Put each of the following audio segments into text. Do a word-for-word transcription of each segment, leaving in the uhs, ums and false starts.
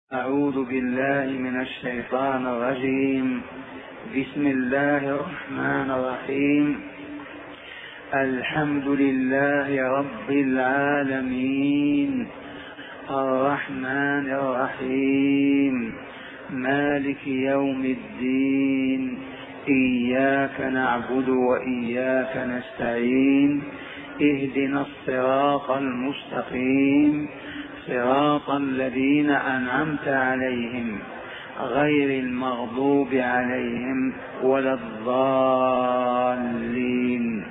أعوذ بالله من الشيطان الرجيم. بسم الله الرحمن الرحيم. الحمد لله رب العالمين، الرحمن الرحيم، مالك يوم الدين، إياك نعبد وإياك نستعين، اهدنا الصراط المستقيم، صراط الذين أنعمت عليهم غير المغضوب عليهم ولا الضالين.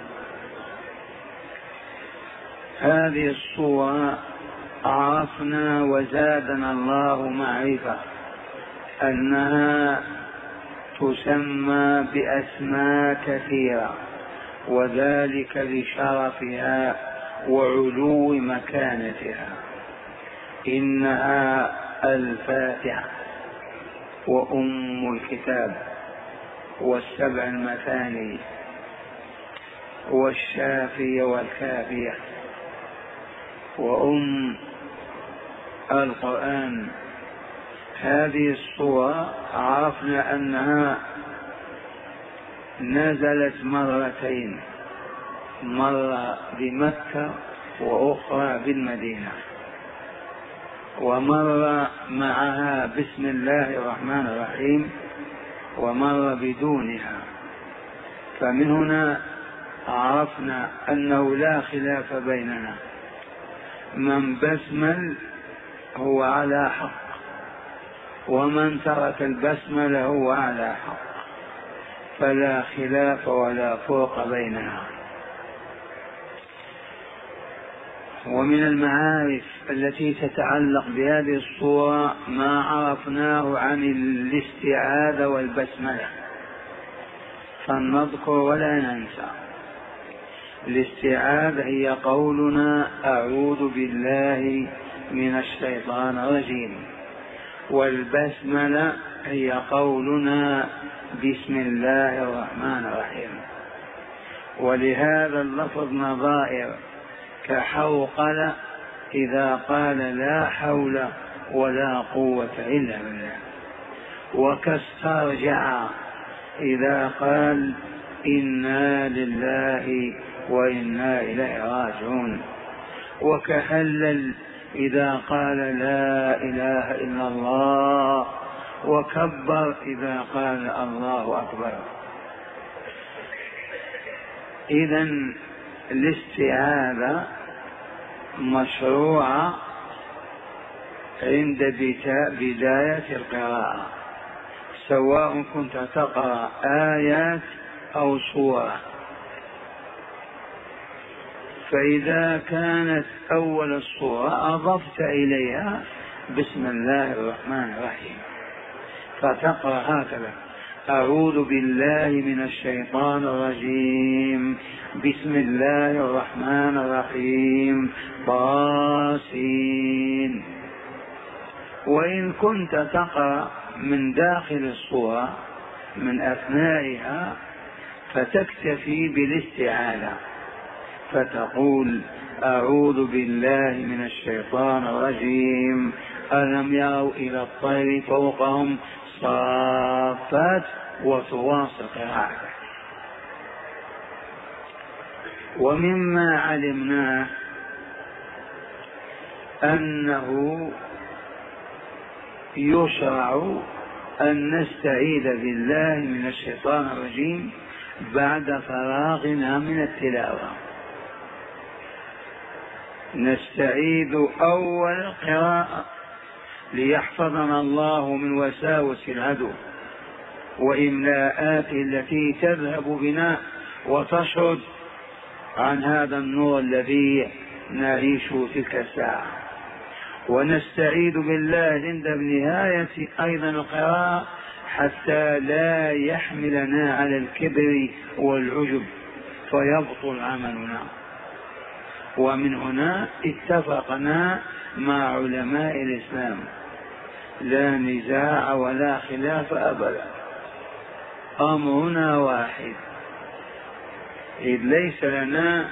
هذه الصورة عرفنا وزادنا الله معرفة أنها تسمى بأسماء كثيرة، وذلك لشرفها وعلو مكانتها. إنها الفاتحة وأم الكتاب والسبع المثاني والشافية والكافية وأم القرآن. هذه الصورة عرفنا أنها نزلت مرتين، مرة بمكة وأخرى بالمدينة، ومر معها بسم الله الرحمن الرحيم، ومر بدونها. فمن هنا عرفنا أنه لا خلاف بيننا، من بسمل هو على حق، ومن ترك البسمل هو على حق، فلا خلاف ولا فرق بينها. ومن المعارف التي تتعلق بهذه الصورة ما عرفناه عن الاستعاذة والبسملة، فلنذكر ولا ننسى. الاستعاذة هي قولنا أعوذ بالله من الشيطان الرجيم، والبسملة هي قولنا بسم الله الرحمن الرحيم. ولهذا اللفظ نظائر، كحوقل إذا قال لا حول ولا قوة إلا بالله، وكاسترجع إذا قال إنا لله وإنا إليه راجعون، وكهلل إذا قال لا إله إلا الله، وكبر إذا قال الله أكبر. إذن الاستعاذة مشروعة عند بداية القراءة، سواء كنت تقرأ آيات أو سورة. فإذا كانت أول السورة أضفت إليها بسم الله الرحمن الرحيم، فتقرأ هكذا: أعوذ بالله من الشيطان الرجيم، بسم الله الرحمن الرحيم، طاسين. وإن كنت تقرأ من داخل الصورة من أثنائها فتكتفي بالاستعاذة، فتقول أعوذ بالله من الشيطان الرجيم، ألم يروا إلى الطير فوقهم صافات، وتواصل قراءته. ومما علمناه أنه يشرع أن نستعيذ بالله من الشيطان الرجيم بعد فراغنا من التلاوة. نستعيذ أول القراءة ليحفظنا الله من وساوس العدو وإملاءاته التي تذهب بنا وتشرد عن هذا النور الذي نعيش تلك الساعة. ونستعيذ بالله عند نهاية أيضا القراءة حتى لا يحملنا على الكبر والعجب فيبطل عملنا. ومن هنا اتفقنا مع علماء الإسلام، لا نزاع ولا خلاف أبدا، أمرنا واحد، إذ ليس لنا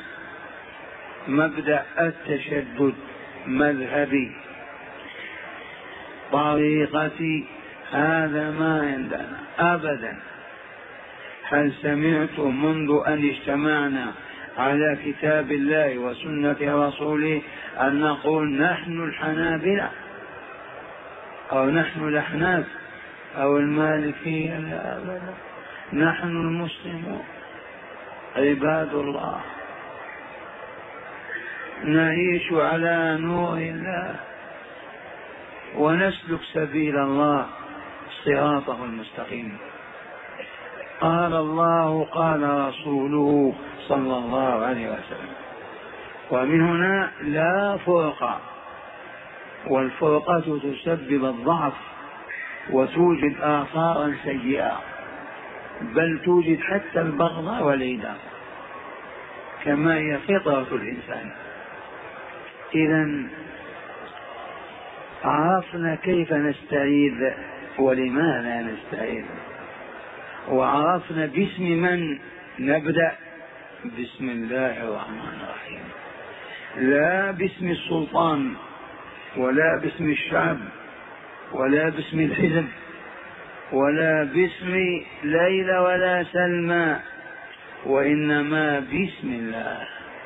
مبدأ التشدد مذهبي، طريقة، هذا ما عندنا أبدا. هل سمعتم منذ أن اجتمعنا على كتاب الله وسنة رسوله أن نقول نحن الحنابلة أو نحن الأحناف أو المالكية؟ لا أبدا، نحن المسلمون عباد الله، نعيش على نور الله ونسلك سبيل الله صراطه المستقيم. قال الله قال رسوله صلى الله عليه وسلم. ومن هنا لا فرقة، والفرقة تسبب الضعف وتوجد آثارا سيئة، بل توجد حتى البغضاء والعداء كما هي فطرة الإنسان. إذن عرفنا كيف نستعيذ ولماذا نستعيذ، وعرفنا باسم من نبدأ. بسم الله الرحمن الرحيم، لا باسم السلطان ولا باسم الشعب ولا باسم الحزب ولا باسم ليلى ولا سلمى، وإنما بسم الله.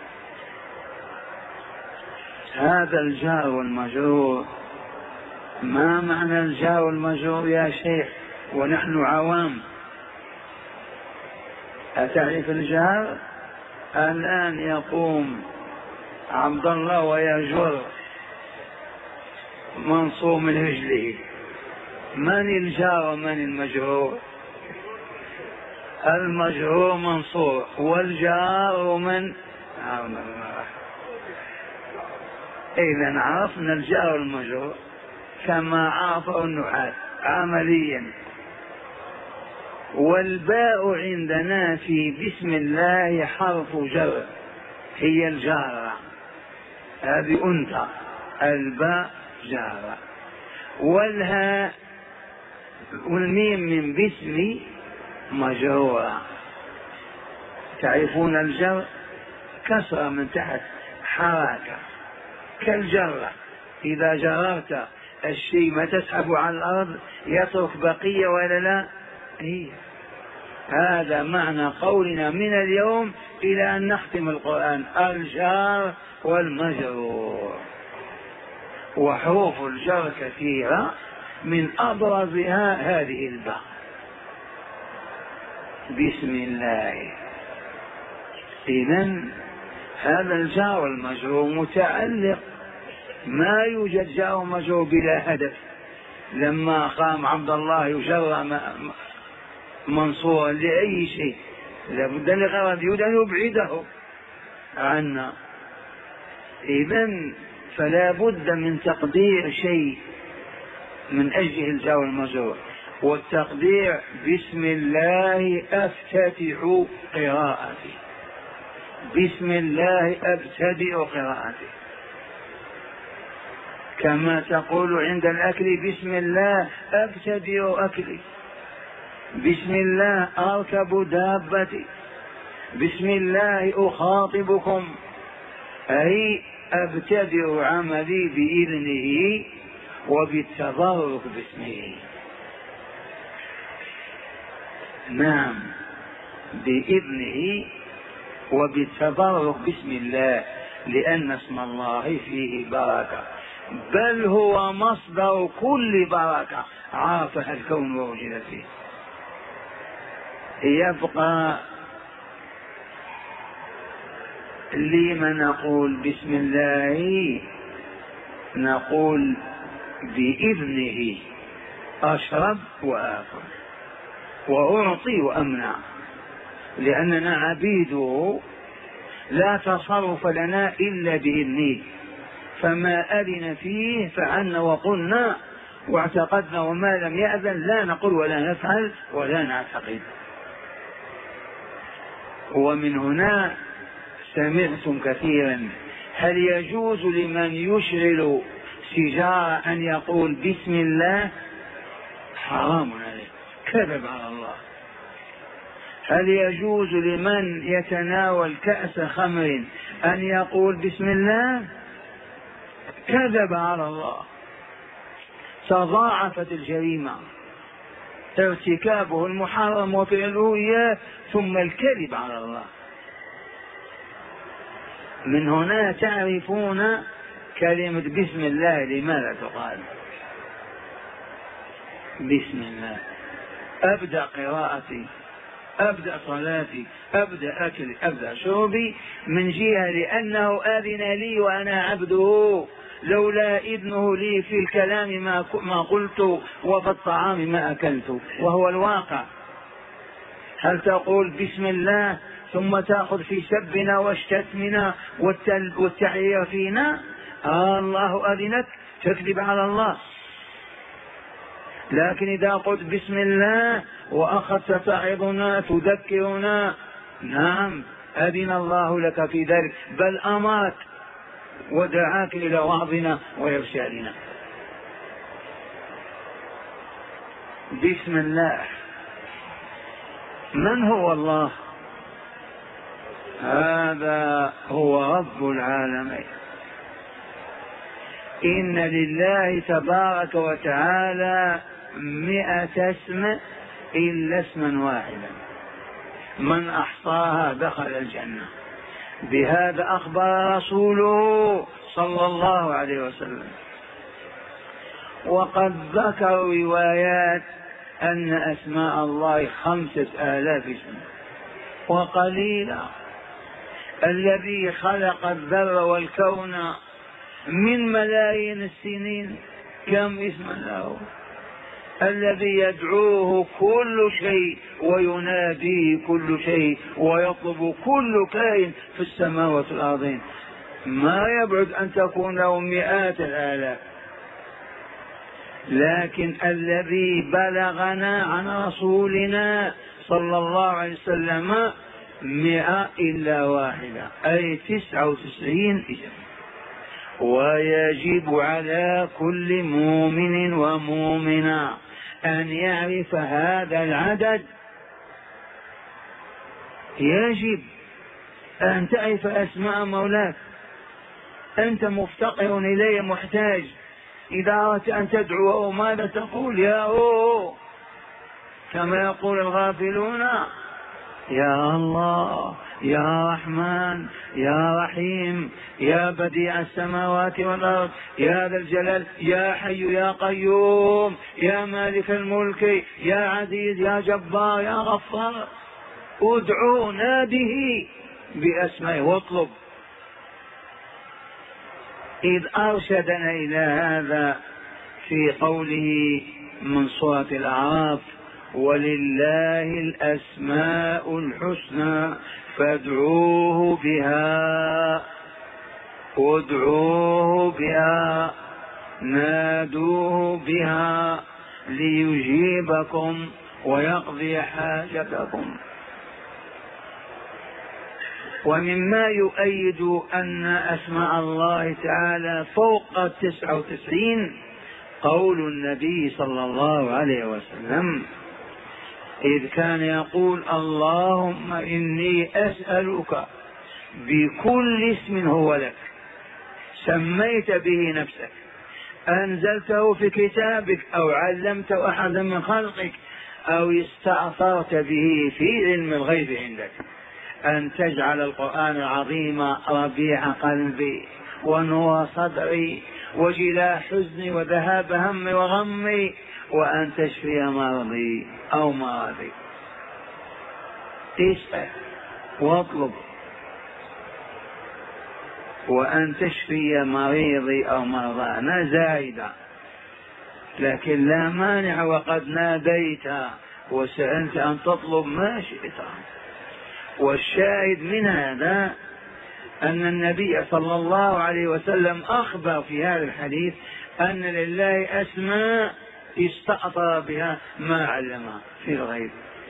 هذا الجار والمجرور. ما معنى الجار والمجرور يا شيخ ونحن عوام؟ أتعرف الجار؟ الآن يقوم عبد الله ويجر منصور من رجله، من الجار ومن المجرور؟ المجرور منصور والجار من؟ إذن عرفنا الجار والمجرور كما عرفه النحاة عمليا. والباء عندنا في بسم الله حرف جر، هي الجارة، هذه أنت، الباء جارة، والهاء والميم من باسم مجرورة. تعرفون الجر؟ كسرة من تحت، حركة كالجرة، إذا جررت الشيء ما تسحب على الأرض يترك بقية ولا لا؟ هي هذا معنى قولنا من اليوم إلى أن نختم القرآن، الجار والمجرور. وحروف الجر كثيرة، من أبرزها هذه الباء، بسم الله. إذن هذا الجار والمجرور متعلق، ما يوجد جار ومجرور بلا هدف. لما قام عبد الله يجر منصورا لأي شيء لابد لغرض يريد أن يبعده عنا. إذن فلا بد من تقدير شيء من أجل الجار والمجرور، والتقدير بسم الله أفتتح قراءتي، بسم الله أبتدئ قراءتي، كما تقول عند الأكل بسم الله أبتدئ أكلي، بسم الله أركب دابتي، بسم الله أخاطبكم، أي أبتدئ عملي بإذنه وبالتبرك باسمه. نعم، بإذنه وبالتبرك باسم الله، لأن اسم الله فيه بركة، بل هو مصدر كل بركة عرفها الكون ووجد فيه. يبقى لما نقول بسم الله؟ نقول بإذنه أشرب وآكل وأعطي وأمنع، لأننا عبيده لا تصرف لنا إلا بإذنه، فما أذن فيه فعلنا وقلنا واعتقدنا، وما لم يأذن لا نقول ولا نفعل ولا نعتقد. ومن هنا سمعتم كثيرا هل يجوز لمن يشغل سجارة أن يقول بسم الله؟ حرام عليه، كذب على الله. هل يجوز لمن يتناول كأس خمر أن يقول بسم الله؟ كذب على الله. تضاعفت الجريمة، ارتكابه المحرم وفعله إياه، ثم الكذب على الله. من هنا تعرفون كلمة بسم الله لماذا تقال. بسم الله، أبدأ قراءتي، أبدأ صلاتي، أبدأ أكلي، أبدأ شربي من جهة لأنه آذن لي وأنا عبده، لولا إذنه لي في الكلام ما قلت وفي الطعام ما أكلت، وهو الواقع. هل تقول بسم الله ثم تأخذ في سبنا وشتمنا والتحية فينا؟ آه الله أذنك، تكذب على الله. لكن إذا قلت بسم الله وأخذت تعظنا تذكرنا، نعم أذن الله لك في ذلك، بل أمرك ودعاك إلى وعظنا وإرشادنا. بسم الله. من هو الله؟ هذا هو رب العالمين. إن لله تبارك وتعالى مئة اسم إلا اسما واحدا، من أحصاها دخل الجنة. بهذا أخبر رسوله صلى الله عليه وسلم. وقد ذكر روايات أن أسماء الله خمسة آلاف اسم وقليلا. الذي خلق الذر والكون من ملايين السنين كم اسم له؟ الذي يدعوه كل شيء ويناديه كل شيء ويطلب كل كائن في السماوات والأرضين، ما يبعد أن تكون له مئات الآلاف. لكن الذي بلغنا عن رسولنا صلى الله عليه وسلم مئة إلا واحدة، أي تسعة وتسعين اسم. ويجب على كل مؤمن ومؤمنة أن يعرف هذا العدد. يجب أن تعرف أسماء مولاك، أنت مفتقر إليه محتاج. إذا أردت أن تدعو ماذا تقول؟ يا هو، كما يقول الغافلون، يا الله، يا رحمن، يا رحيم، يا بديع السماوات والأرض، يا ذا الجلال، يا حي يا قيوم، يا مالك الملك، يا عزيز، يا جبار، يا غفار. ادعو، ناده بأسمائه واطلب. إذ أرشدنا إلى هذا في قوله من سورة الأعراف: ولله الأسماء الحسنى فادعوه بها، ادعوه بها، نادوه بها ليجيبكم ويقضي حاجتكم. ومما يؤيد أن أسماء الله تعالى فوق التسعة وتسعين قول النبي صلى الله عليه وسلم، إذ كان يقول: اللهم إني أسألك بكل اسم هو لك سميت به نفسك، أنزلته في كتابك، أو علمته أحدا من خلقك، أو استأثرت به في علم الغيب عندك، أن تجعل القرآن العظيم ربيع قلبي ونور صدري وجلاء حزني وذهاب همي وغمي، وأن تشفي مرضي أو مرضي. اسأل واطلب. وأن تشفي مريضي أو مرضانا زائدة، لكن لا مانع وقد ناديت وسألت أن تطلب ما شئت. والشاهد من هذا أن النبي صلى الله عليه وسلم أخبر في هذا الحديث أن لله أسماء استأثر بها ما علمها في الغيب.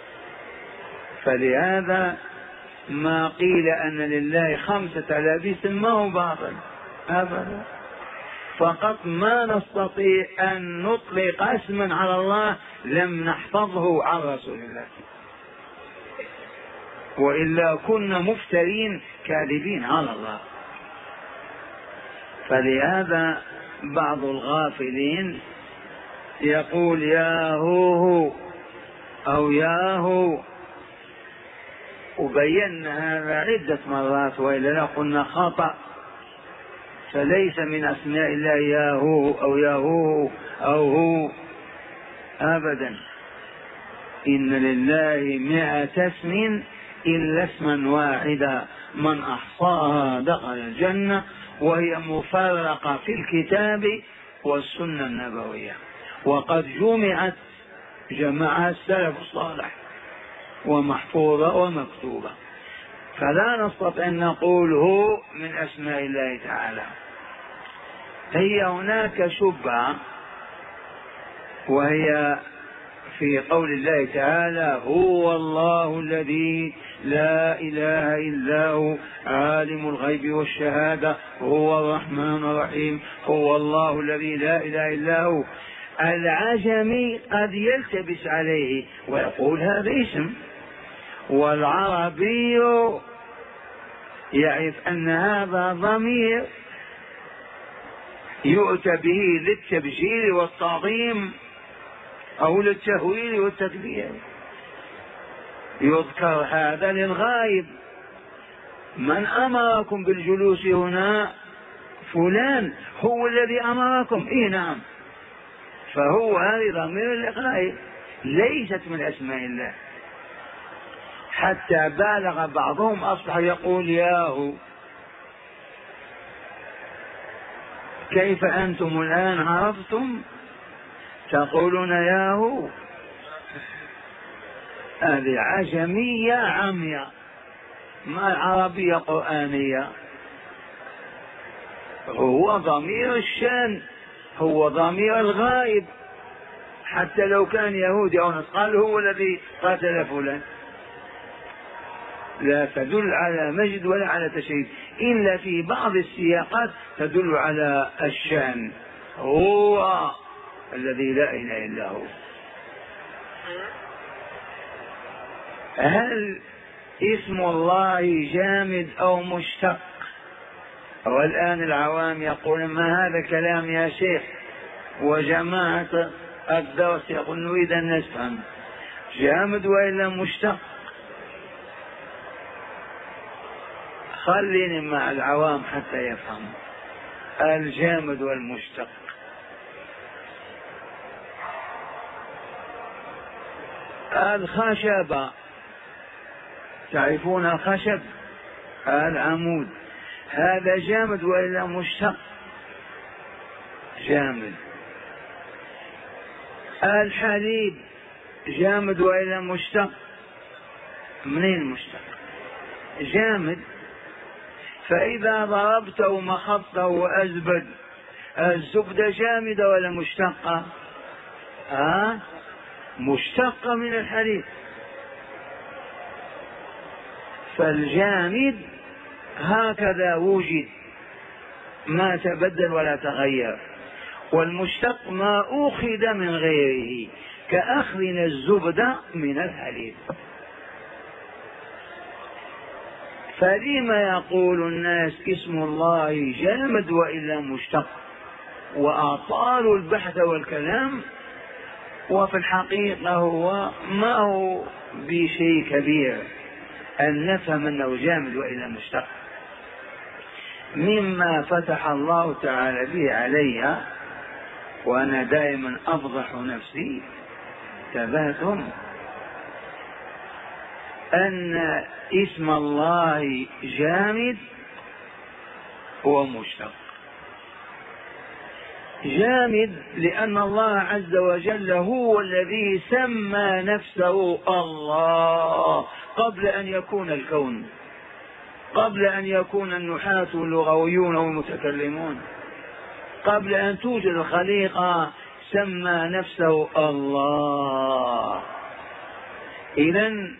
فلهذا ما قيل أن لله خمسة آلاف اسم ما هو باطل أبدا، فقط ما نستطيع أن نطلق اسما على الله لم نحفظه عن رسول الله، وإلا كنا مفترين كاذبين على الله. فلهذا بعض الغافلين يقول يا هو أو يا هو، وبينا هذا عدة مرات وإلا لا قلنا خطأ، فليس من أسماء الله يا هو أو يا هو أو هو أبدا. إن لله مئة اسم إلا اسما واحدا من أحصاها دخل الجنة، وهي مفرقة في الكتاب والسنة النبوية، وقد جمعت جمعها السلف الصالح ومحفوظة ومكتوبة، فلا نستطيع أن نقول هو من أسماء الله تعالى. هي هناك شبهة، وهي في قول الله تعالى هو الله الذي لا إله إلا هو عالم الغيب والشهادة هو الرحمن الرحيم، هو الله الذي لا إله إلا هو. العجمي قد يلتبس عليه ويقول هذا اسم، والعربي يعرف أن هذا ضمير يؤتى به للتبجيل والتعظيم أو للتهويل والتكبير. يذكر هذا للغائب، من أمركم بالجلوس هنا؟ فلان هو الذي أمركم. إيه نعم، فهو هذه ضمير للغائب ليست من أسماء الله، حتى بالغ بعضهم أصبح يقول ياهو. كيف أنتم الآن عرفتم تقولون ياهو؟ هذه عجمية عمية، ما العربية قرآنية. هو ضمير الشان، هو ضمير الغائب، حتى لو كان يهودي أو نصراني هو الذي قاتل فلان، لا تدل على مجد ولا على تشريف، إلا في بعض السياقات تدل على الشان. هو الذي لا إله إلا هو. هل اسم الله جامد أو مشتق؟ والآن العوام يقول ما هذا كلام يا شيخ، وجماعة الدرس يقول نريد أن نفهم جامد وإلا مشتق. خليني مع العوام حتى يفهموا الجامد والمشتق. الخشب، تعرفون الخشب العمود، هذا جامد وإلا مشتق؟ جامد. الحليب جامد وإلا مشتق؟ منين مشتق؟ جامد. فإذا ضربته ومخطه وأزبد، الزبدة جامدة ولا مشتقة؟ ها؟ مشتقة من الحليب. فالجامد هكذا وجد، ما تبدل ولا تغير، والمشتق ما أخذ من غيره، كأخذنا الزبدة من الحليب. فلما يقول الناس اسم الله جامد وإلا مشتق، وأطالوا البحث والكلام، وفي الحقيقة هو ما هو بشيء كبير أن نفهم أنه جامد وإلا مشتق. مما فتح الله تعالى به عليها، وأنا دائما أفضح نفسي تباتهم، أن اسم الله جامد ومشتق. جامد لأن الله عز وجل هو الذي سمى نفسه الله قبل أن يكون الكون، قبل أن يكون النحاة واللغويون والمتكلمون، قبل أن توجد الخليقة سمى نفسه الله. إذن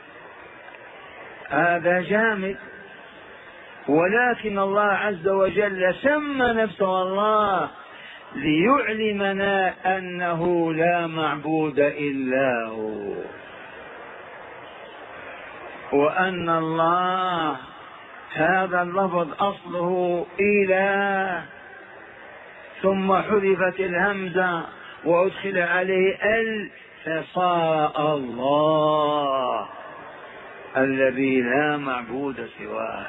هذا جامد، ولكن الله عز وجل سمى نفسه الله ليعلمنا أنه لا معبود إلا هو، وأن الله هذا اللفظ أصله إله، ثم حذفت الهمزة وأدخل عليه ال فصار الله الذي لا معبود سواه.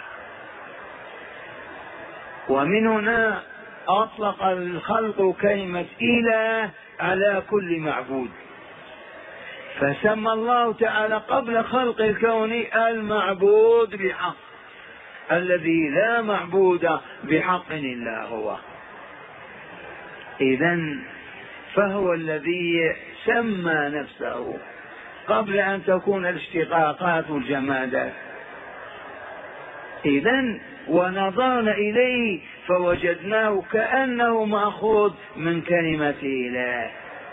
ومن هنا أطلق الخلق كلمة إله على كل معبود، فسمى الله تعالى قبل خلق الكون المعبود بحق، الذي لا معبود بحق إلا هو. إذن فهو الذي سمى نفسه قبل أن تكون الاشتقاقات والجمادات. إذن ونظرنا إليه فوجدناه كأنه مأخوذ من كلمة إله،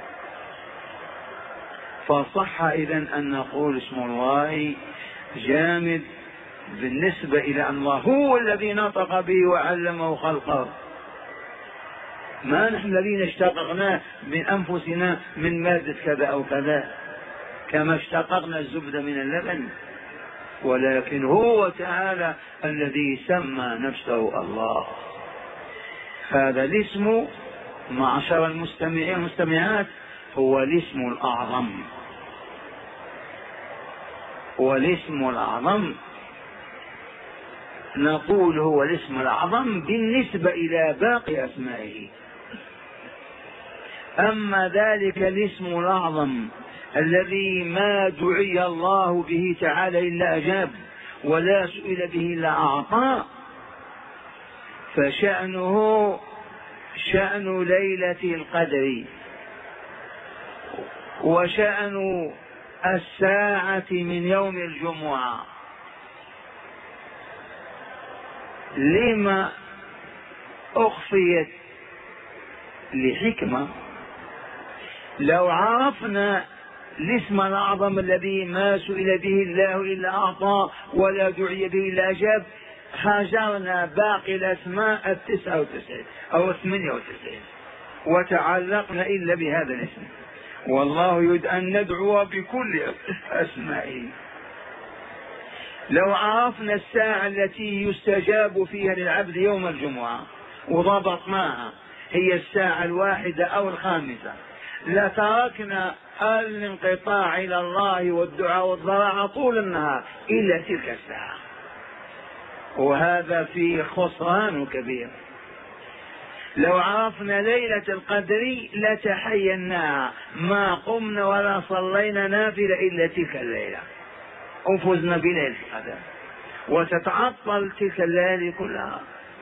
فصح إذن أن نقول اسم الله جامد بالنسبة إلى أن الله هو الذي نطق به وعلمه خلقه، ما نحن الذين اشتققناه من أنفسنا من مادة كذا أو كذا كما اشتققنا الزبد من اللبن، ولكن هو تعالى الذي سمى نفسه الله. هذا الاسم معشر المستمعين والمستمعات هو الاسم الأعظم، والاسم الأعظم نقول هو الاسم الأعظم بالنسبة إلى باقي أسمائه. أما ذلك الاسم الأعظم الذي ما دعي الله به تعالى إلا أجاب ولا سئل به إلا أعطى، فشأنه شأن ليلة القدر وشأن الساعة من يوم الجمعة. لما أخفيت؟ لحكمة. لو عرفنا الاسم الأعظم الذي ما سئل به الله إلا أعطى ولا دعي به إلا أجاب، هاجرنا باقي الأسماء التسعة وتسعين أو الثمانية وتسعين وتعلقنا إلا بهذا الاسم. والله يريد أن ندعو بكل أسمائه. لو عرفنا الساعة التي يستجاب فيها للعبد يوم الجمعة وضبطناها هي الساعة الواحدة أو الخامسة، لتركنا الانقطاع إلى الله والدعاء والضراعة طول النهار إلا تلك الساعة، وهذا فيه خسران كبير. لو عرفنا ليلة القدر لتحيناها، ما قمنا ولا صلينا نافلة إلا تلك الليلة وفزنا بليلة القدر، وتتعطل تلك الليالي كلها.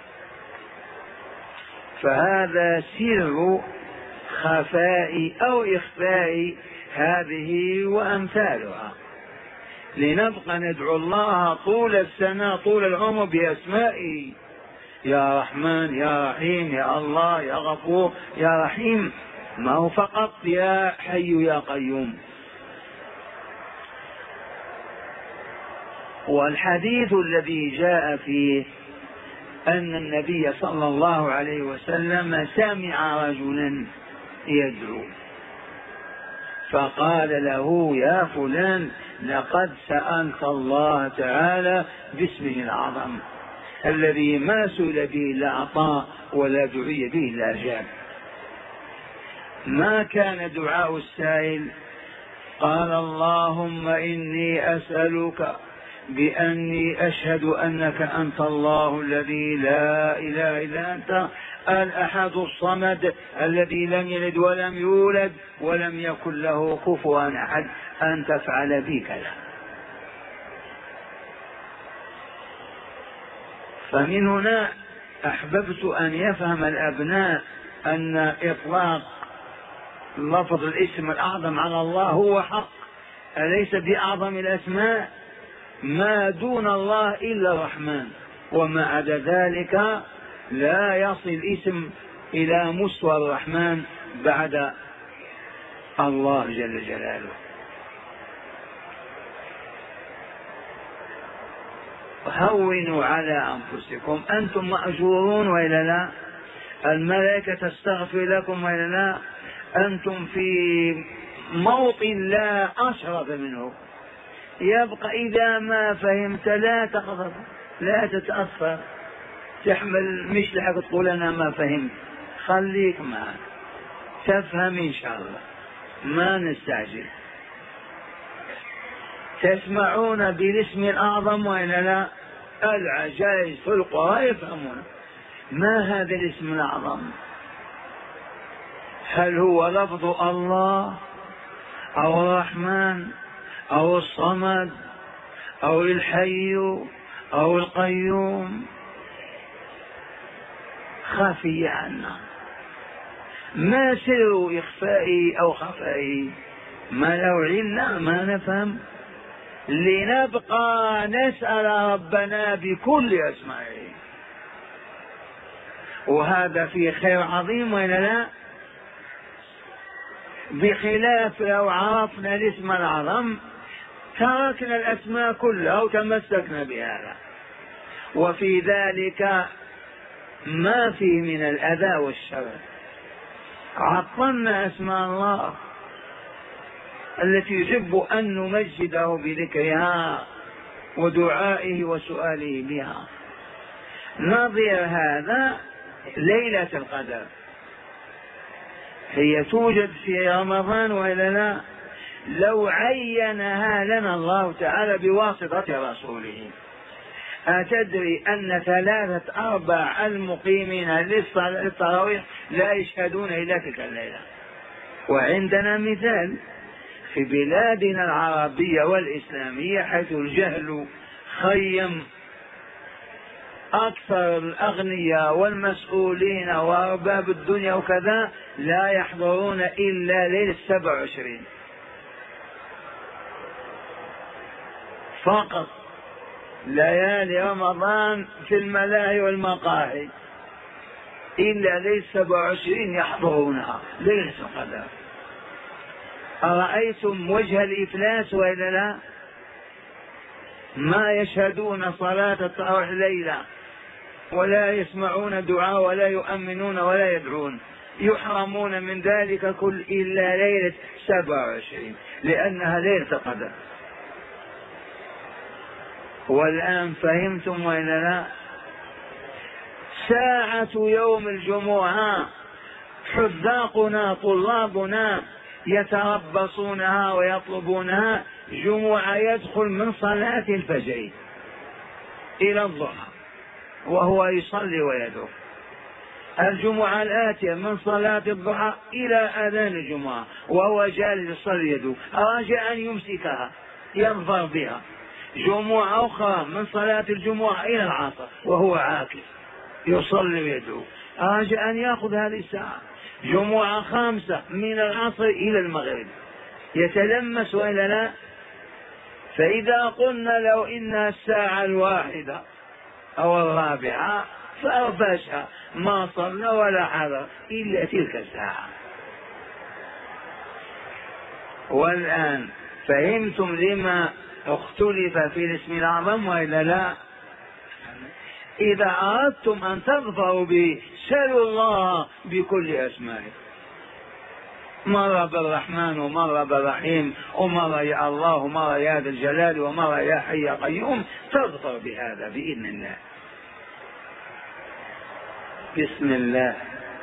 فهذا سر خفاء أو إخفاء هذه وأمثالها، لنبقى ندعو الله طول السنة طول العمر بأسمائه، يا رحمن يا رحيم يا الله يا غفور يا رحيم، ما هو فقط يا حي يا قيوم. والحديث الذي جاء فيه أن النبي صلى الله عليه وسلم سمع رجلا يدعو فقال له يا فلان لقد سألت الله تعالى باسمه الأعظم الذي ما سئل به إلا أعطى ولا دعي به إلا أجاب. ما كان دعاء السائل؟ قال اللهم إني أسألك بأني أشهد أنك أنت الله الذي لا إله إلا أنت الأحد الصمد الذي لم يلد ولم يولد ولم يكن له كفوا أحد أن تفعل بي كذا. فمن هنا أحببت أن يفهم الأبناء أن إطلاق لفظ الاسم الأعظم على الله هو حق، أليس بأعظم الأسماء؟ ما دون الله إلا الرحمن، وما عدا ذلك لا يصل اسم إلى مستوى الرحمن بعد الله جل جلاله. هونوا على أنفسكم، أنتم مأجورون وإلا لا؟ الملائكة تستغفر لكم وإلا لا؟ أنتم في موطن لا أشرف منه. يبقى إذا ما فهمت لا تغضب لا تتأثر تحمل مش لحق تقول أنا ما فهمت، خليك معك تفهم إن شاء الله، ما نستعجل. تسمعون بالاسم الأعظم وإلا لا؟ العجائز في القرآن يفهمون. ما هذا الاسم الأعظم؟ هل هو لفظ الله أو الرحمن أو الصمد أو الحي أو القيوم؟ خفي عنا، ما سر إخفائه أو خفائه؟ ما لو علمنا ما نفهم، لنبقى نسأل ربنا بكل أسمائه، وهذا فيه خير عظيم ولا لا؟ بخلاف لو عرفنا الاسم الأعظم تركنا الأسماء كلها وتمسكنا بهذا، وفي ذلك ما فيه من الأذى والشر. عطلنا أسماء الله التي يجب أن نمجده بذكرها ودعائه وسؤاله بها. نظير هذا ليلة القدر، هي توجد في رمضان وإلا لا؟ لو عينها لنا الله تعالى بواسطة رسوله. أتدري أن ثلاثة أرباع المقيمين للتراويح لا يشهدون إلا تلك الليلة؟ وعندنا مثال في بلادنا العربية والإسلامية حيث الجهل خيم أكثر الأغنياء والمسؤولين وأرباب الدنيا وكذا لا يحضرون إلا ليلة سبع وعشرين فقط. ليالي رمضان في الملاهي والمقاهي إلا ليلة سبع وعشرين يحضرونها ليلة القدر. أرأيتم وجه الإفلاس وإلا لا؟ ما يشهدون صلاة التراويح ليلة ولا يسمعون دعاء ولا يؤمنون ولا يدعون، يحرمون من ذلك كل إلا ليلة سبع وعشرين لأنها ليلة القدر. والآن فهمتم وإلا لا؟ ساعة يوم الجمعة حذاقنا طلابنا يتربصونها ويطلبونها. جمعة يدخل من صلاة الفجر إلى الضحى وهو يصلي ويدعو. الجمعة الآتية من صلاة الضحى إلى أذان الجمعة وهو جالس يصلي يدعو، أراد أن يمسكها ينظر بها. جمعة أخرى من صلاة الجمعة إلى العصر وهو عاكف يصلي ويدعو، أراد أن يأخذ هذه الساعة. جمعة خامسة من العصر إلى المغرب يتلمس وإلا لا؟ فإذا قلنا لو إن الساعة الواحدة أو الرابعة فأرباشها ما صلى ولا حضر إلا تلك الساعة. والآن فهمتم لما اختلف في الاسم الأعظم وإلا لا؟ إذا أردتم أن تظفروا به سلوا الله بكل أسمائه، مرة بالرحمن ومرة بالرحيم ومرة يا الله ومرة يا ذا الجلال ومرة يا حي يا قيوم، تظفر بهذا بإذن الله. بسم الله.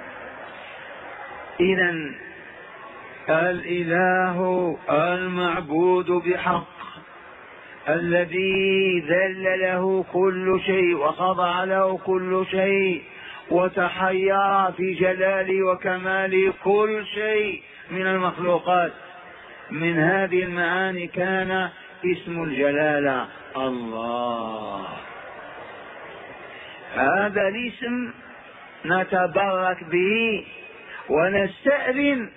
إذن الإله المعبود بحق الذي ذل له كل شيء وخضع له كل شيء وتحير في جلال وكمال كل شيء من المخلوقات، من هذه المعاني كان اسم الجلالة الله. هذا الاسم نتبرك به ونستأذن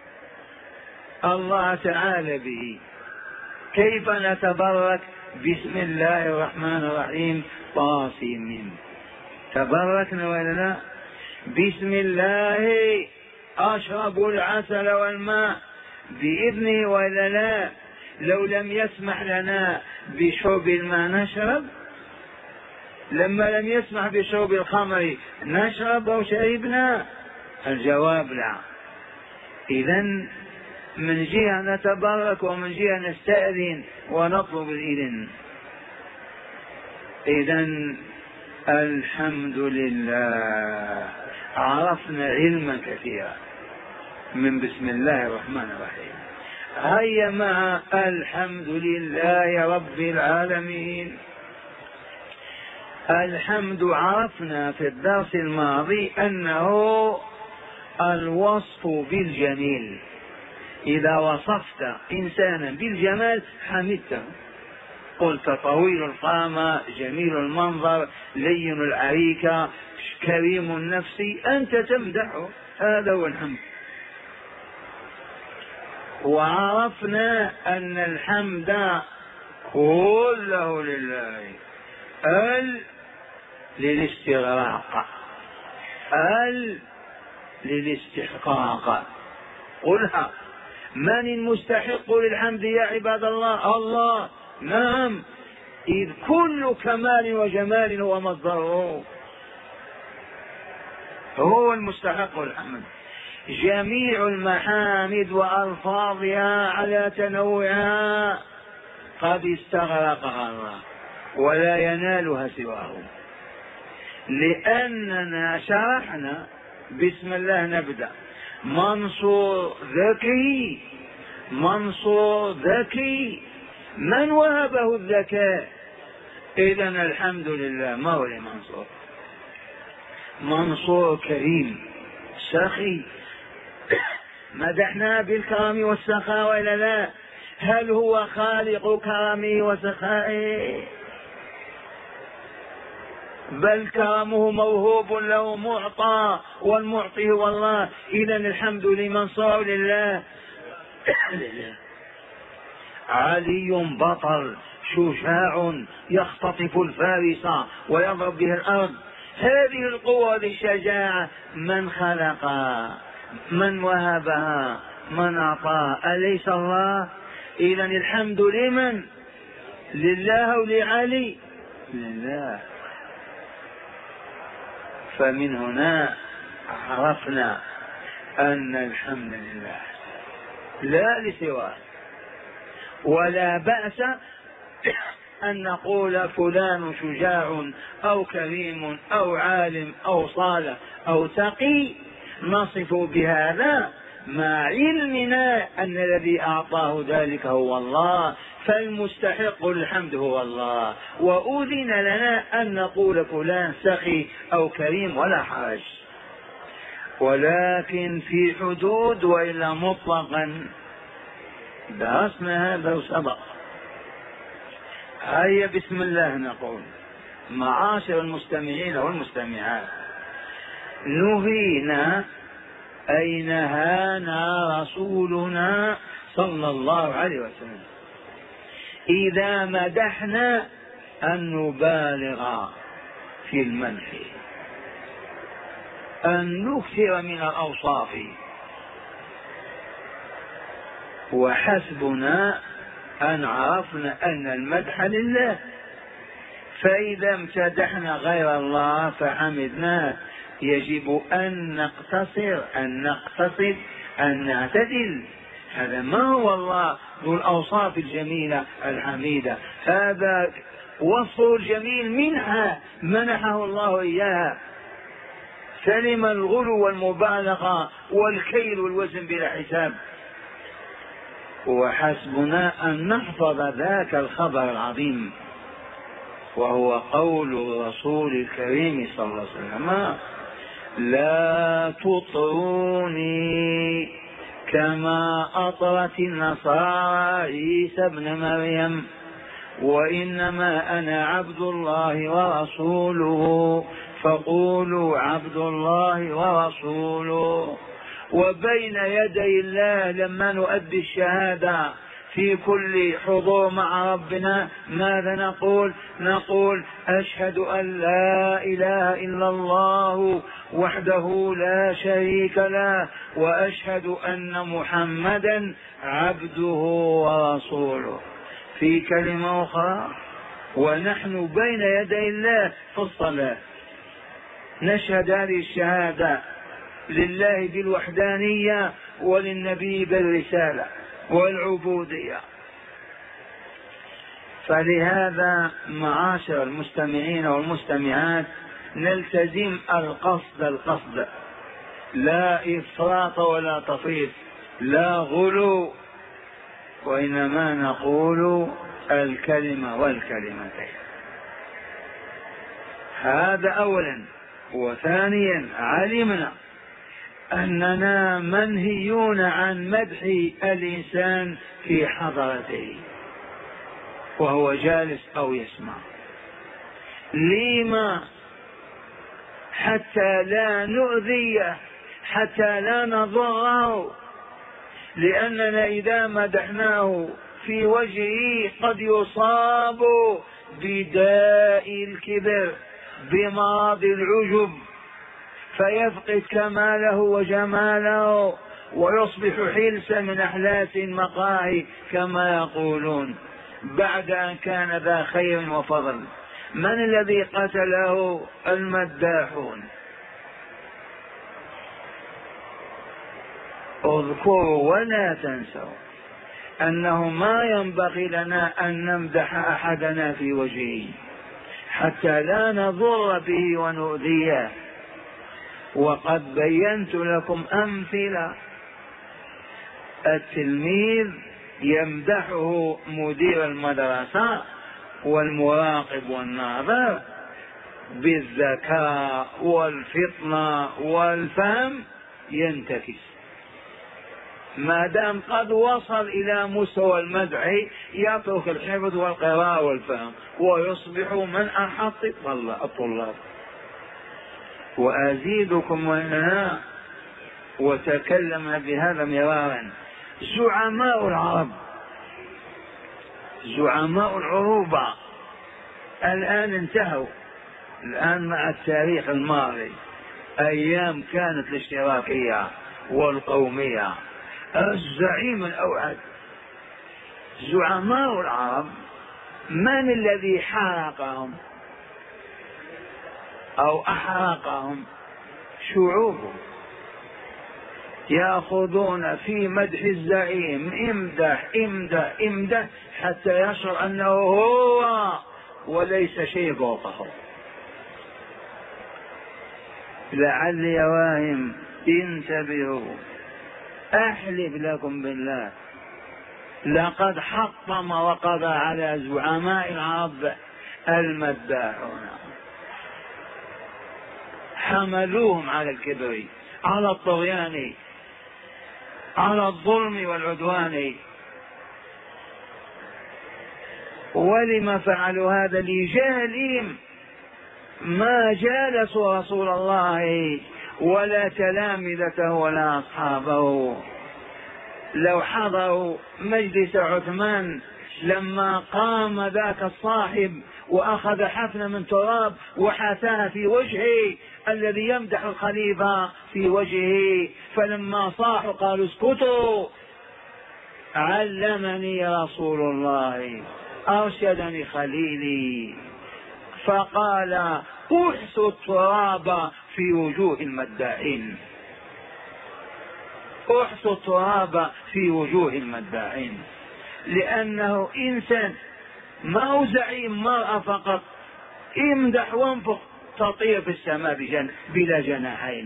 الله تعالى به. كيف نتبرك؟ بسم الله الرحمن الرحيم طاسم. تبركنا ولا لا؟ بسم الله أشرب العسل والماء بإذنه ولا لا؟ لو لم يسمح لنا بشرب الماء نشرب؟ لما لم يسمح بشرب الخمر نشرب أو شربنا؟ الجواب لا. إذن من جهة نتبرك ومن جهة نستأذن ونطلب الإذن. إذن الحمد لله عرفنا علما كثيرا. من بسم الله الرحمن الرحيم. هيا مع الحمد لله رب العالمين. الحمد عرفنا في الدرس الماضي أنه الوصف بالجميل. إذا وصفت إنسانا بالجمال حمدته، قلت طويل القامة، جميل المنظر، لين العريكة، كريم النفس، أنت تمدحه، هذا هو الحمد. وعرفنا أن الحمد كله لله، ال للاستغراق، ال للاستحقاق. قلها: من المستحق للحمد يا عباد الله؟ الله. نعم، إذ كل كمال وجمال هو مصدره، هو المستحق للحمد. جميع المحامد وألفاظها على تنوعها قد استغرقها الله ولا ينالها سواه، لأننا شرحنا بسم الله نبدأ. منصور ذكي، منصور ذكي، من وهبه الذكاء؟ إذن الحمد لله. ما هو لمنصور؟ منصور كريم سخي، مدحنا بالكرم والسخاء وإلا لا؟ هل هو خالق كرمه وسخائه؟ بل كرمه موهوب له معطى، والمعطي هو الله. إذن الحمد لمن صار لله. علي بطل شجاع يختطف الفارس ويضرب به الأرض. هذه القوة بالشجاعة من خلقها؟ من وهبها؟ من أعطاها؟ أليس الله؟ إذن الحمد لمن؟ لله ولعلي؟ لله. فمن هنا عرفنا أن الحمد لله لا لسواه. ولا بأس أن نقول فلان شجاع أو كريم أو عالم أو صالح أو تقي، نصف بهذا مع علمنا أن الذي أعطاه ذلك هو الله، فالمستحق للحمد هو الله. وأذن لنا أن نقول فلان سخي أو كريم ولا حرج، ولكن في حدود، وإلا مطلقا درسنا هذا وسبق. هيا بسم الله نقول. معاشر المستمعين والمستمعات، نهينا أي نهانا رسولنا صلى الله عليه وسلم إذا مدحنا أن نبالغ في المدح، أن نكثر من الأوصاف، وحسبنا أن عرفنا أن المدح لله. فإذا امتدحنا غير الله فحمدناه، يجب أن نقتصر، أن نقتصد، أن نعتدل. هذا ما هو الله ذو الأوصاف الجميلة الحميدة، هذا وصفه الجميل منها منحه الله إياها. سلم الغلو والمبالغة والكيل والوزن بلا حساب. وحسبنا أن نحفظ ذاك الخبر العظيم، وهو قول الرسول الكريم صلى الله عليه وسلم: لا تطروني كما أطرت النصارى عيسى ابن مريم، وإنما أنا عبد الله ورسوله، فقولوا عبد الله ورسوله. وبين يدي الله لما نؤدي الشهادة في كل حضور مع ربنا ماذا نقول؟ نقول: أشهد أن لا إله إلا الله وحده لا شريك له، وأشهد أن محمدا عبده ورسوله. في كلمة أخرى: ونحن بين يدي الله في الصلاة نشهد هذه الشهادة لله بالوحدانية وللنبي بالرسالة والعبودية. فلهذا معاشر المستمعين والمستمعات نلتزم القصد القصد لا إفراط ولا تفريط، لا غلو، وإنما نقول الكلمة والكلمتين. هذا أولا. وثانيا علمنا أننا منهيون عن مدح الإنسان في حضرته وهو جالس أو يسمع. لما؟ حتى لا نؤذيه، حتى لا نضره، لأننا إذا مدحناه في وجهه قد يصاب بداء الكبر، بمرض العجب، فيفقد كماله وجماله ويصبح حلسا من أحلاس المقاهي كما يقولون، بعد أن كان ذا خير وفضل. من الذي قتله؟ المداحون. اذكروا ولا تنسوا أنه ما ينبغي لنا أن نمدح أحدنا في وجهه حتى لا نضر به ونؤذيه. وقد بينت لكم أمثلة. التلميذ يمدحه مدير المدرسة والمراقب والناظر بالذكاء والفطنة والفهم، ينتكس. ما دام قد وصل إلى مستوى المدح يترك الحفظ والقراءة والفهم ويصبح من أحط الطلاب. وأزيدكم وإننا وتكلمنا بهذا مرارا، زعماء العرب، زعماء العروبة الآن انتهوا. الآن مع التاريخ الماضي، أيام كانت الاشتراكية والقومية، الزعيم الأوعد. زعماء العرب من الذي حرقهم أو أحرقهم؟ شعوبهم. يأخذون في مدح الزعيم، امدح امدح امدح حتى يشعر أنه هو وليس شيء فوقه. لعلي واهم انتبهوا، أحلف لكم بالله لقد حطم وقضى على زعماء العرب المداحون، حملوهم على الكبر، على الطغيان، على الظلم والعدوان. ولما فعلوا هذا؟ لجهلهم، ما جالسوا رسول الله ولا تلامذته ولا أصحابه. لو حضروا مجلس عثمان لما قام ذاك الصاحب وأخذ حفنة من تراب وحاثاها في وجهه الذي يمدح الخليفة في وجهه، فلما صاحوا قالوا اسكتوا، علمني رسول الله، أرشدني خليلي، فقال احثوا التراب في وجوه المداحين، احثوا التراب في وجوه المداحين. لأنه إنسان، ما هو زعيم مرأة فقط، امدح وانفق تطير في السماء بجن بلا جناحين.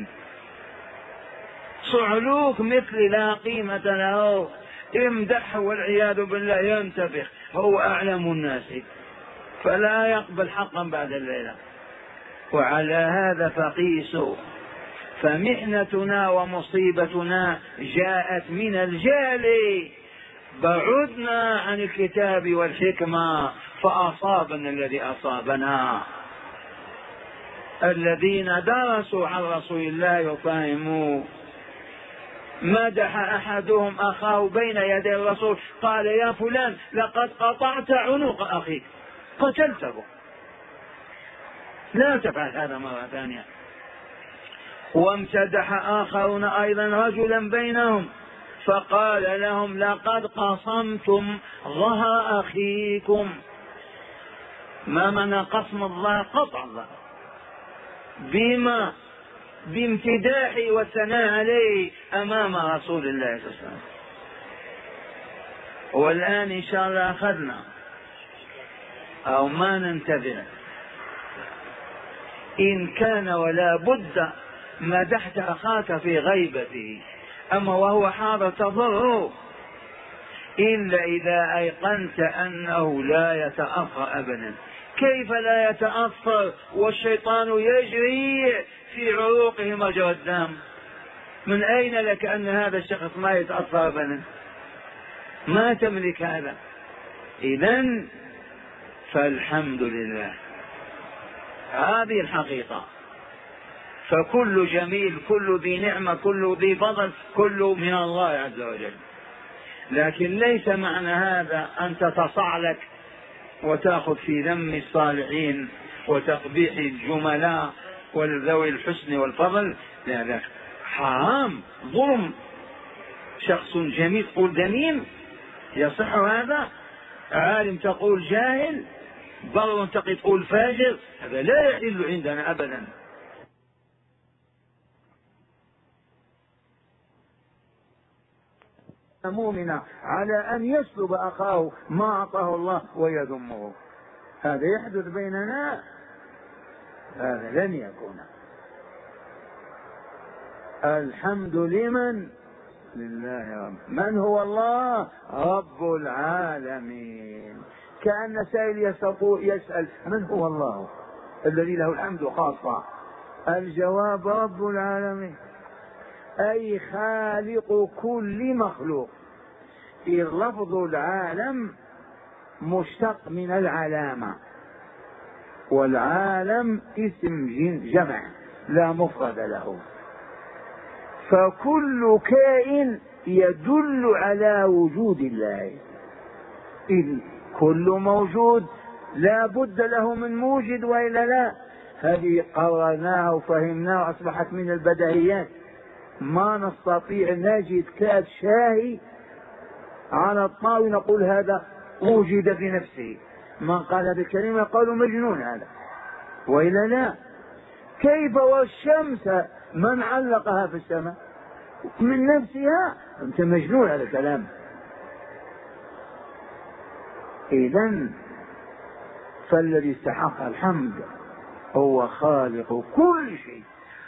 صعلوك مثل لا قيمة له، امدحه والعياذ بالله ينتفخ، هو أعلم الناس فلا يقبل حقا بعد الليلة. وعلى هذا فقيسوا، فمحنتنا ومصيبتنا جاءت من الجهل، بعدنا عن الكتاب والحكمة فأصابنا الذي أصابنا. الذين درسوا عن رسول الله يفهموا. مدح أحدهم أخاه بين يدي الرسول قال يا فلان لقد قطعت عنق أخيك، قتلته، لا تفعل هذا مرة ثانية. وامتدح آخرون أيضا رجلا بينهم فقال لهم لقد قصمتم ظهر أخيكم. ما معنى قسم الظهر؟ قطع الظهر. بما؟ بامتداحه والثناء عليه أمام رسول الله صلى الله عليه وسلم. والآن إن شاء الله أخذنا أو ما ننتبه، إن كان ولا بد مدحت أخاك في غيبته، أما وهو حاضر تضره، إلا إذا أيقنت أنه لا يتأثر أبدا. كيف لا يتأثر والشيطان يجري في عروقه مجرى الدم؟ من أين لك أن هذا الشخص ما يتأثر أبدا؟ ما تملك هذا. إذن فالحمد لله، هذه الحقيقة. فكل جميل، كل ذي نعمة، كل ذي فضل، كل من الله عز وجل. لكن ليس معنى هذا أن تتصعلك وتأخذ في ذم الصالحين وتقبيح الجملاء والذوي الحسن والفضل، لا لا، حرام، ظلم. شخص جميل تقول دميم، يصح هذا؟ عالم تقول جاهل، بر تقي تقول فاجر، هذا لا يحل عندنا أبدا. مؤمنا على أن يسلب أخاه ما أعطاه الله ويذمه، هذا يحدث بيننا؟ هذا لن يكون. الحمد لمن؟ لله. رب. من هو الله؟ رب العالمين. كأن سائل يسأل من هو الله الذي له الحمد خاصة؟ الجواب رب العالمين، أي خالق كل مخلوق. إذ لفظ العالم مشتق من العلامة، والعالم اسم جمع لا مفرد له، فكل كائن يدل على وجود الله. إذ كل موجود لا بد له من موجد وإلا لا. هذه قرأناها وفهمناها وأصبحت من البديهيات. ما نستطيع نجد كاس شاهي على الطاولة نقول هذا وجد في نفسه. من قال بالكلمة قالوا مجنون هذا وإلا لا. كيف والشمس من علقها في السماء من نفسها؟ أنت مجنون هذا الكلام. إذن فالذي استحق الحمد هو خالق كل شيء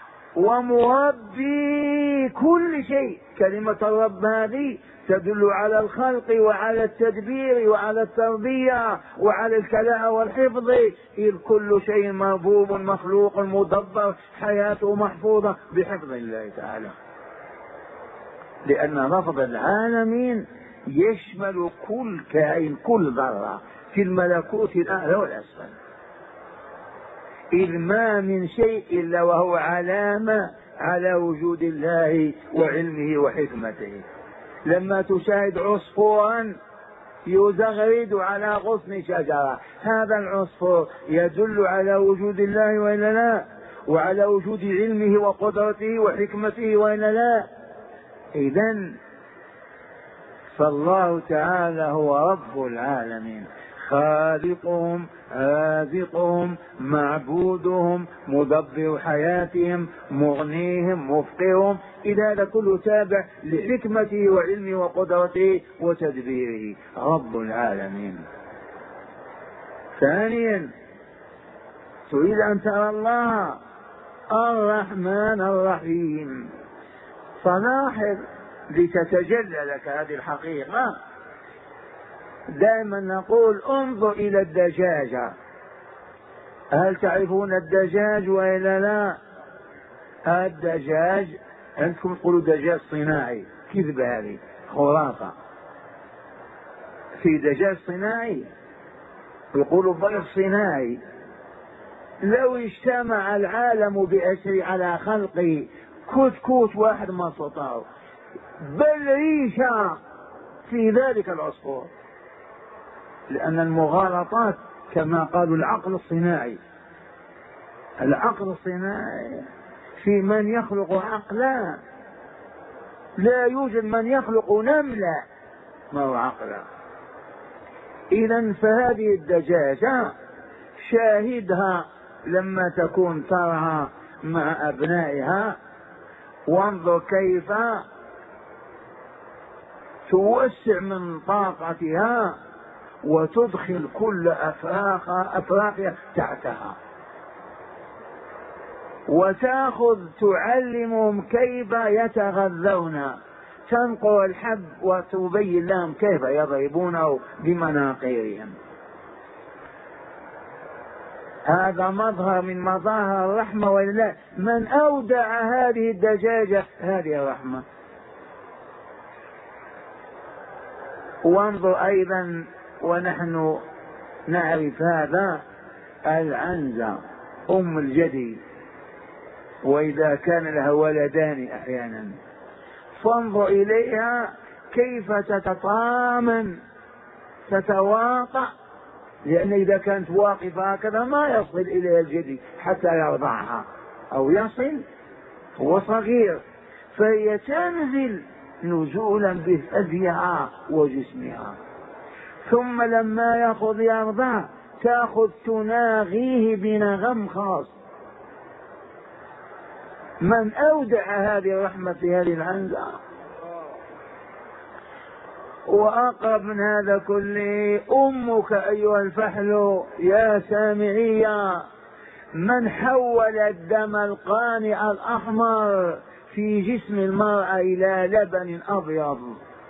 ومربي كل شيء. كلمة الرب هذه تدل على الخلق وعلى التدبير وعلى التربية وعلى الكلاء والحفظ، إذ كل شيء مربوب مخلوق مدبر، حياته محفوظة بحفظ الله تعالى. لأن لفظ العالمين يشمل كل كائن، كل ذرة في الملكوت الأعلى والأسفل، إذ ما من شيء إلا وهو علامة على وجود الله وعلمه وحكمته. لما تشاهد عصفورا يزغرد على غصن شجرة، هذا العصفور يدل على وجود الله وإلا لا، وعلى وجود علمه وقدرته وحكمته وإلا لا. إذن فالله تعالى هو رب العالمين، خالقهم، رازقهم، معبودهم، مدبر حياتهم، مغنيهم، مفقرهم. إلى هذا كله تابع لحكمته وعلمه وقدرته وتدبيره، رب العالمين. ثانيا تريد أن ترى الله الرحمن الرحيم، فلاحظ لتتجلى لك هذه الحقيقة. دائما نقول انظر إلى الدجاجة، هل تعرفون الدجاج وإلا لا؟ الدجاج عندكم تقولوا دجاج صناعي، كذبة هذه، خرافة. في دجاج صناعي يقولوا بيض صناعي. لو اجتمع العالم بأسر على خلق كتكوت واحد ما استطاعوا، بل ريشة في ذلك العصفور، لأن المغالطات كما قالوا العقل الصناعي. العقل الصناعي في من يخلق عقلا، لا يوجد من يخلق نملة ما هو عقلا. إذن فهذه الدجاجة شاهدها لما تكون ترعى مع أبنائها، وانظر كيف توسع من طاقتها وتدخل كل أفراخها أفراخها تحتها. وتأخذ تعلمهم كيف يتغذون، تنقر الحب وتبين لهم كيف يضربونه بمناقيرهم. هذا مظهر من مظاهر الرحمة ولله. من أودع هذه الدجاجة هذه الرحمة. وانظر أيضا ونحن نعرف هذا، العنزة أم الجدي وإذا كان لها ولدان أحيانا، فانظر إليها كيف تتطامن تتواطأ، لأن إذا كانت واقفة هكذا ما يصل إليها الجدي حتى يرضعها أو يصل، هو صغير، فهي تنزل نزولا بثديها وجسمها، ثم لما يأخذ يرضع تأخذ تناغيه بنغم خاص. من أودع هذه الرحمة في هذه العنزة؟ وأقرب من هذا كله أمك أيها الفحل يا سامعية، من حول الدم القانع الأحمر في جسم المرأة إلى لبن أبيض.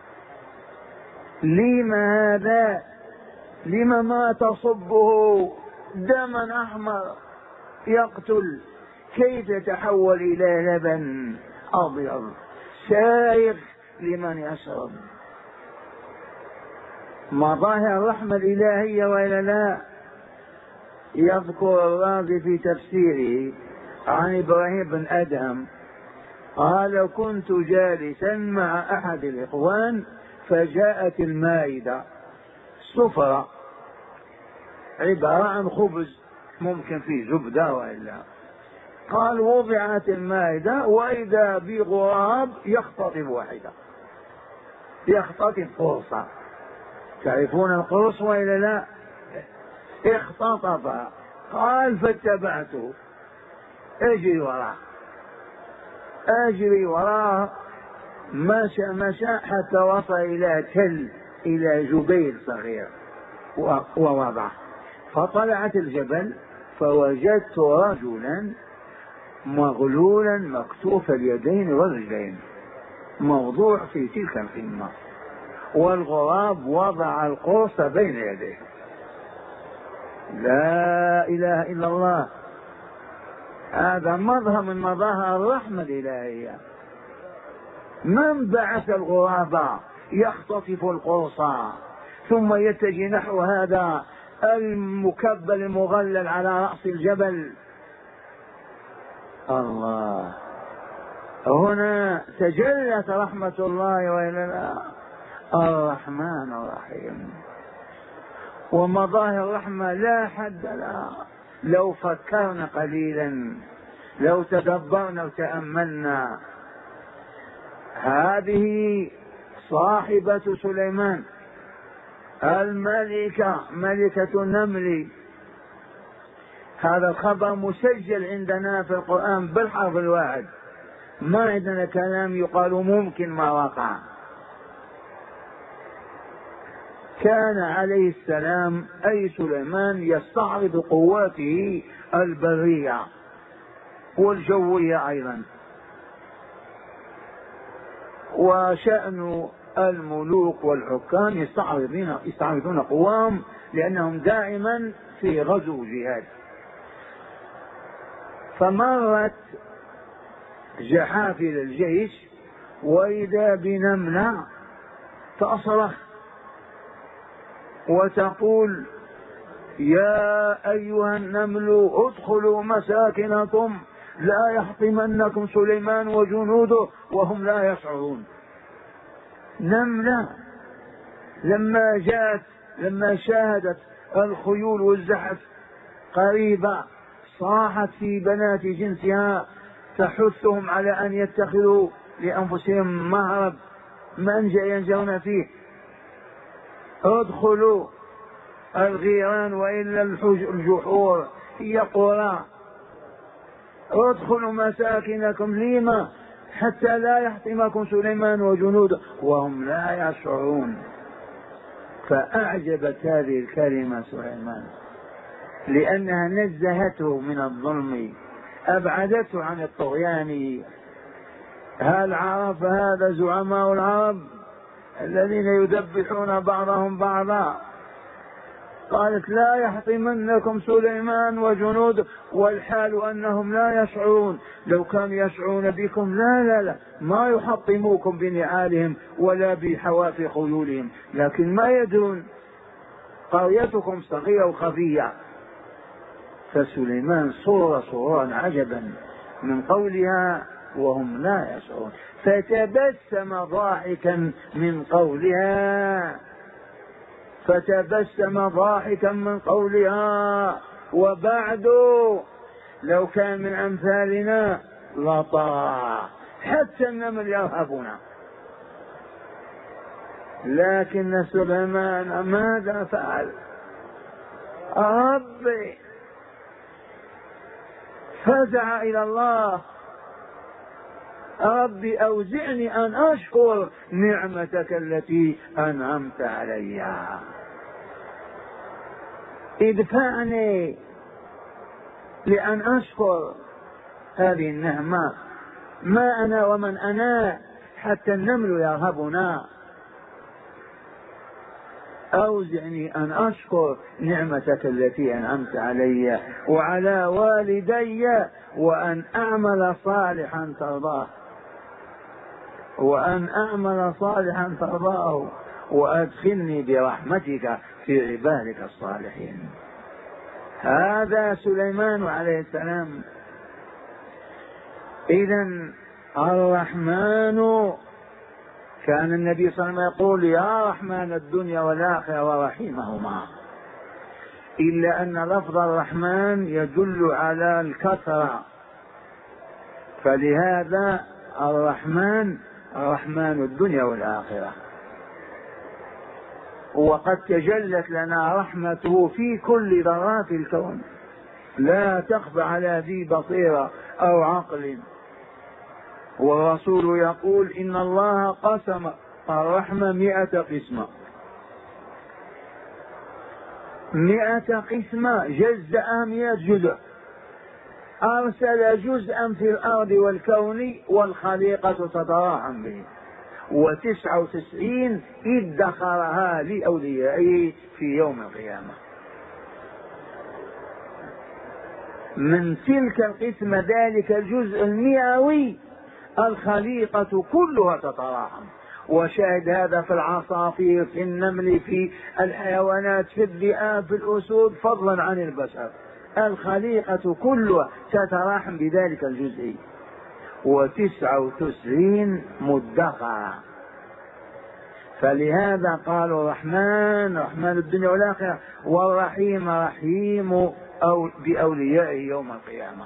لما هذا؟ لما ما تصبه دما أحمر يقتل، كيف يتحول إلى لبن أبيض سائغ لمن يشرب؟ مظاهر الرحمة الإلهية وإلا لا؟ يذكر الرازي في تفسيره عن إبراهيم بن أدهم قال: كنت جالسا مع أحد الإخوان فجاءت المائدة سفرة عبارة عن خبز ممكن فيه زبدة وإلا، قال وضعت المائدة وإذا بغراب يختطف واحدة، يختطف قرصة، تعرفون القرص وإلا لا؟ اختطف، قال فاتبعته اجري وراه اجري وراه مشى مشى حتى وصل إلى تل، إلى جبيل صغير ووضع، فطلعت الجبل فوجدت رجلا مغلولا مكتوف اليدين والرجلين موضوع في تلك القمة، والغراب وضع القرص بين يديه. لا إله إلا الله. هذا مظهر من مظاهر الرحمة الإلهية. من بعث الغراب يختطف القرص ثم يتجه نحو هذا المكبل المغلل على رأس الجبل؟ الله. هنا تجلت رحمة الله وإلا لا؟ الرحمن الرحيم. ومظاهر الرحمة لا حد لها. لو فكرنا قليلا، لو تدبرنا وتأملنا، هذه صاحبة سليمان الملكة، ملكة النمل. هذا الخبر مسجل عندنا في القرآن بالحرف الواحد، ما عندنا كلام يقال ممكن ما وقع. كان عليه السلام أي سليمان يستعرض قواته البرية والجوية أيضا. وشأن الملوك والحكام يستعرضون يستعرضون قواهم لأنهم دائما في غزو جهاد. فمرت جحافل الجيش وإذا بنملة تصرخ وتقول: يا أيها النمل ادخلوا مساكنكم لا يحطمنكم سليمان وجنوده وهم لا يشعرون. نملة لما جاءت لما شاهدت الخيول والزحف قريبة صاحت في بنات جنسها تحثهم على أن يتخذوا لأنفسهم مهرب منجأ ينجون فيه. ادخلوا الغيران وإلا الجحور هي قرى، ادخلوا مساكنكم لما حتى لا يحطمكم سليمان وجنوده وهم لا يشعرون. فأعجبت هذه الكلمة سليمان لأنها نزهته من الظلم أبعدته عن الطغيان. هل عرف هذا زعماء العرب الذين يذبحون بعضهم بعضا؟ قالت لا يحطمنكم سليمان وجنوده، والحال أنهم لا يشعرون. لو كانوا يشعرون بكم لا لا لا ما يحطموكم بنعالهم ولا بحواف خيولهم، لكن ما يدرون قريتكم صغيرة وخفية. فسليمان صور صورا عجبا من قولها وهم لا يشعرون، فتبسم ضاحكا من قولها فتبسم ضاحكا من قولها. وبعد لو كان من أمثالنا لطاع، حتى النمل يرهبنا، لكن سليمان ماذا فعل؟ ربي فزع إلى الله: ربي أوزعني أن أشكر نعمتك التي أنعمت علي، ادفعني لأن أشكر هذه النعمة. ما أنا ومن أنا حتى النمل يرهبنا. أوزعني أن أشكر نعمتك التي أنعمت علي وعلى والدي وأن أعمل صالحا ترضاه وأن أعمل صالحا ترضاه وأدخلني برحمتك في عبادك الصالحين. هذا سليمان عليه السلام. إذن الرحمن، كان النبي صلى الله عليه وسلم يقول: يا رحمن الدنيا والآخرة ورحيمهما، إلا أن لفظ الرحمن يدل على الكثرة، فلهذا الرحمن رحمن الدنيا والآخرة. وقد تجلت لنا رحمته في كل ذرات الكون، لا تخفى على ذي بصيرة أو عقل. والرسول يقول: إن الله قسم الرحمة مئة قسمة، مئة قسمة جزأ مئة جزء، أرسل جزءا في الأرض والكون والخليقة تتراحم به، وتسعة وتسعين ادخرها لأوليائه في يوم القيامة. من تلك القسمة ذلك الجزء المئوي الخليقة كلها تتراحم. وشاهد هذا في العصافير، في النمل، في الحيوانات، في الذئاب، في الأسود، فضلا عن البشر. الخليقة كلها تتراحم بذلك الجزء، وتسعة وتسعين مدخرة. فلهذا قالوا الرحمن رحمن الدنيا والآخرة، والرحيم رحيم أو بأوليائه يوم القيامة.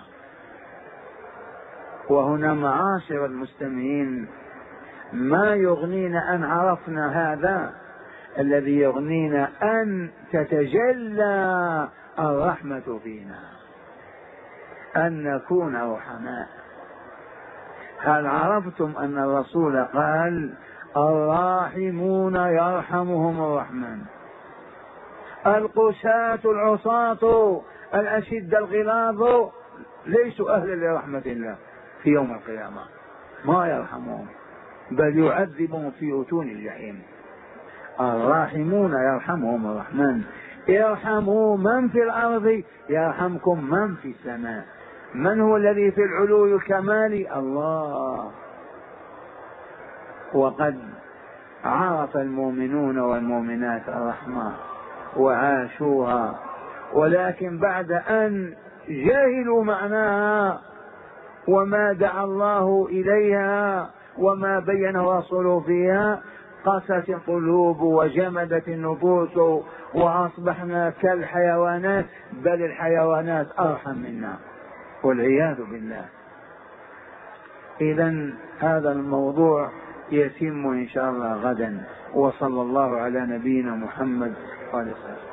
وهنا معاشر المستمعين، ما يغنينا أن عرفنا هذا، الذي يغنينا أن تتجلى الرحمة فينا، أن نكون رحماء. هل عرفتم أن الرسول قال: الراحمون يرحمهم الرحمن، القساة العصاة الأشد الغلاظ ليسوا أهلا لرحمة الله في يوم القيامة، ما يرحمهم بل يعذبهم في أتون الجحيم. الراحمون يرحمهم الرحمن. ارحموا من في الأرض يرحمكم من في السماء. من هو الذي في العلو الكمال؟ الله. وقد عرف المؤمنون والمؤمنات الرحمة وعاشوها، ولكن بعد أن جاهلوا معناها وما دعا الله إليها وما بين رسوله فيها، قست القلوب وجمدت النفوس وأصبحنا كالحيوانات، بل الحيوانات أرحم منا والعياذ بالله. إذن هذا الموضوع يتم إن شاء الله غدا. وصلى الله على نبينا محمد وعلى آله وسلم.